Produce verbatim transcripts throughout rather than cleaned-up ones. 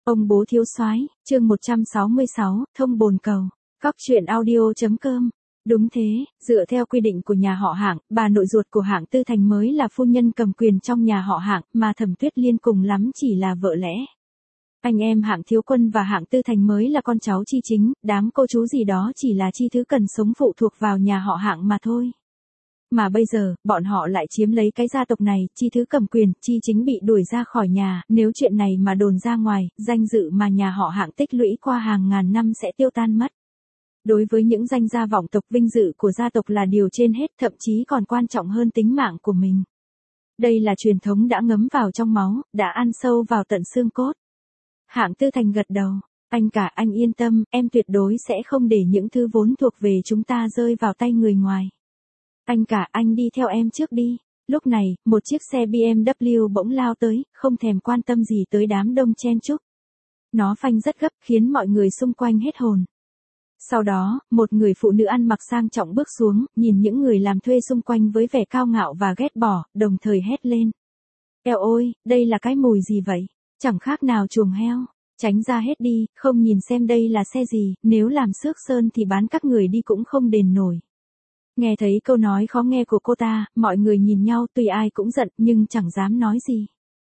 Ông bố thiếu soái, chương một trăm sáu mươi sáu, thông bồn cầu. Cóc truyện audio chấm com. Đúng thế, dựa theo quy định của nhà họ Hạng, bà nội ruột của Hạng Tư Thành mới là phu nhân cầm quyền trong nhà họ Hạng, mà Thẩm Tuyết Liên cùng lắm chỉ là vợ lẽ. Anh em Hạng Thiếu Quân và Hạng Tư Thành mới là con cháu chi chính, đám cô chú gì đó chỉ là chi thứ cần sống phụ thuộc vào nhà họ Hạng mà thôi. Mà bây giờ, bọn họ lại chiếm lấy cái gia tộc này, chi thứ cầm quyền, chi chính bị đuổi ra khỏi nhà, nếu chuyện này mà đồn ra ngoài, danh dự mà nhà họ Hạng tích lũy qua hàng ngàn năm sẽ tiêu tan mất. Đối với những danh gia vọng tộc, vinh dự của gia tộc là điều trên hết, thậm chí còn quan trọng hơn tính mạng của mình. Đây là truyền thống đã ngấm vào trong máu, đã ăn sâu vào tận xương cốt. Hạng Tư Thành gật đầu, anh cả anh yên tâm, em tuyệt đối sẽ không để những thứ vốn thuộc về chúng ta rơi vào tay người ngoài. Anh cả anh đi theo em trước đi. Lúc này, một chiếc xe bê em vê bỗng lao tới, không thèm quan tâm gì tới đám đông chen chúc. Nó phanh rất gấp khiến mọi người xung quanh hết hồn. Sau đó, một người phụ nữ ăn mặc sang trọng bước xuống, nhìn những người làm thuê xung quanh với vẻ cao ngạo và ghét bỏ, đồng thời hét lên. Eo ôi, đây là cái mùi gì vậy? Chẳng khác nào chuồng heo. Tránh ra hết đi, không nhìn xem đây là xe gì, nếu làm xước sơn thì bán các người đi cũng không đền nổi. Nghe thấy câu nói khó nghe của cô ta, mọi người nhìn nhau, tuy ai cũng giận nhưng chẳng dám nói gì.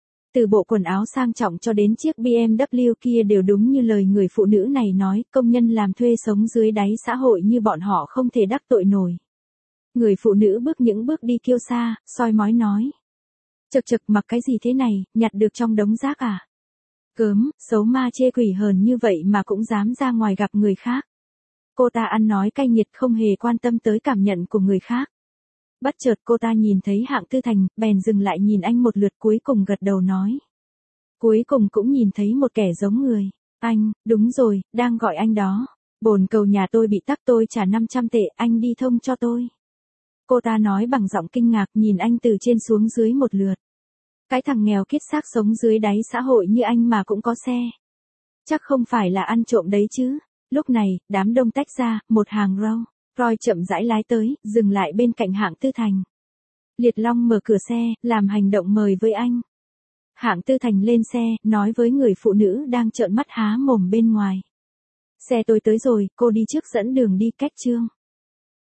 Từ bộ quần áo sang trọng cho đến chiếc bê em vê kia đều đúng như lời người phụ nữ này nói, công nhân làm thuê sống dưới đáy xã hội như bọn họ không thể đắc tội nổi. Người phụ nữ bước những bước đi kiêu sa, soi mói nói. Chực chực, mặc cái gì thế này, nhặt được trong đống rác à? Cớm, xấu ma chê quỷ hờn như vậy mà cũng dám ra ngoài gặp người khác. Cô ta ăn nói cay nghiệt, không hề quan tâm tới cảm nhận của người khác. Bất chợt cô ta nhìn thấy Hạng Tư Thành, bèn dừng lại nhìn anh một lượt, cuối cùng gật đầu nói. Cuối cùng cũng nhìn thấy một kẻ giống người. Anh, đúng rồi, đang gọi anh đó. Bồn cầu nhà tôi bị tắc, tôi trả năm trăm tệ, anh đi thông cho tôi. Cô ta nói bằng giọng kinh ngạc, nhìn anh từ trên xuống dưới một lượt. Cái thằng nghèo kiết xác sống dưới đáy xã hội như anh mà cũng có xe. Chắc không phải là ăn trộm đấy chứ. Lúc này, đám đông tách ra, một hàng Rolls Royce chậm rãi lái tới, dừng lại bên cạnh Hạng Tư Thành. Liệt Long mở cửa xe, làm hành động mời với anh. Hạng Tư Thành lên xe, nói với người phụ nữ đang trợn mắt há mồm bên ngoài. Xe tôi tới rồi, cô đi trước dẫn đường đi. Cách chương.